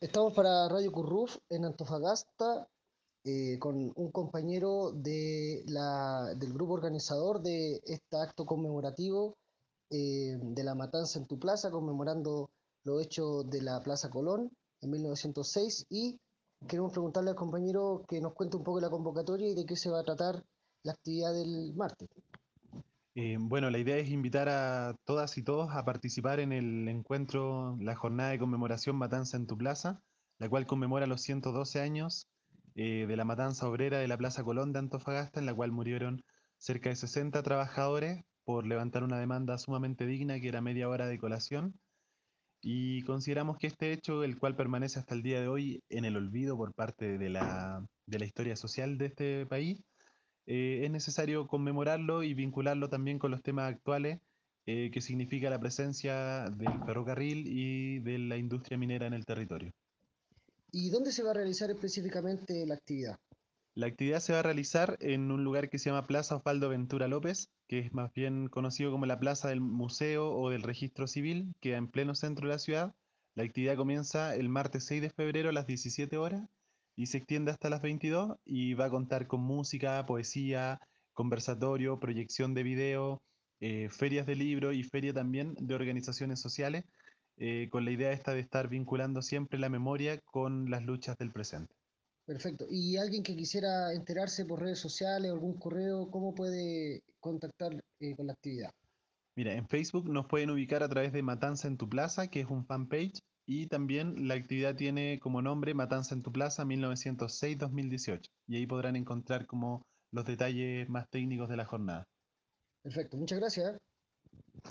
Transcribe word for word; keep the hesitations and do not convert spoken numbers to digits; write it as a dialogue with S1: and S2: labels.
S1: Estamos para Radio Curruf en Antofagasta eh, con un compañero de la, del grupo organizador de este acto conmemorativo eh, de la matanza en tu plaza, conmemorando los hechos de la Plaza Colón en mil novecientos seis y queremos preguntarle al compañero que nos cuente un poco la convocatoria y de qué se va a tratar la actividad del martes.
S2: Eh, bueno, la idea es invitar a todas y todos a participar en el encuentro, la jornada de conmemoración Matanza en tu Plaza, la cual conmemora los ciento doce años eh, de la matanza obrera de la Plaza Colón de Antofagasta, en la cual murieron cerca de sesenta trabajadores por levantar una demanda sumamente digna que era media hora de colación. Y consideramos que este hecho, el cual permanece hasta el día de hoy en el olvido por parte de la, de la historia social de este país, eh, es necesario conmemorarlo y vincularlo también con los temas actuales, eh, que significa la presencia del ferrocarril y de la industria minera en el territorio.
S1: ¿Y dónde se va a realizar específicamente la actividad?
S2: La actividad se va a realizar en un lugar que se llama Plaza Osvaldo Ventura López, que es más bien conocido como la Plaza del Museo o del Registro Civil, queda en pleno centro de la ciudad. La actividad comienza el martes seis de febrero a las diecisiete horas y se extiende hasta las veintidós y va a contar con música, poesía, conversatorio, proyección de video, eh, ferias de libro y feria también de organizaciones sociales, eh, con la idea esta de estar vinculando siempre la memoria con las luchas del presente.
S1: Perfecto. ¿Y alguien que quisiera enterarse por redes sociales o algún correo, cómo puede contactar eh, con la actividad?
S2: Mira, en Facebook nos pueden ubicar a través de Matanza en tu Plaza, que es un fanpage, y también la actividad tiene como nombre Matanza en tu Plaza mil novecientos seis-dos mil dieciocho. Y ahí podrán encontrar como los detalles más técnicos de la jornada.
S1: Perfecto, muchas gracias.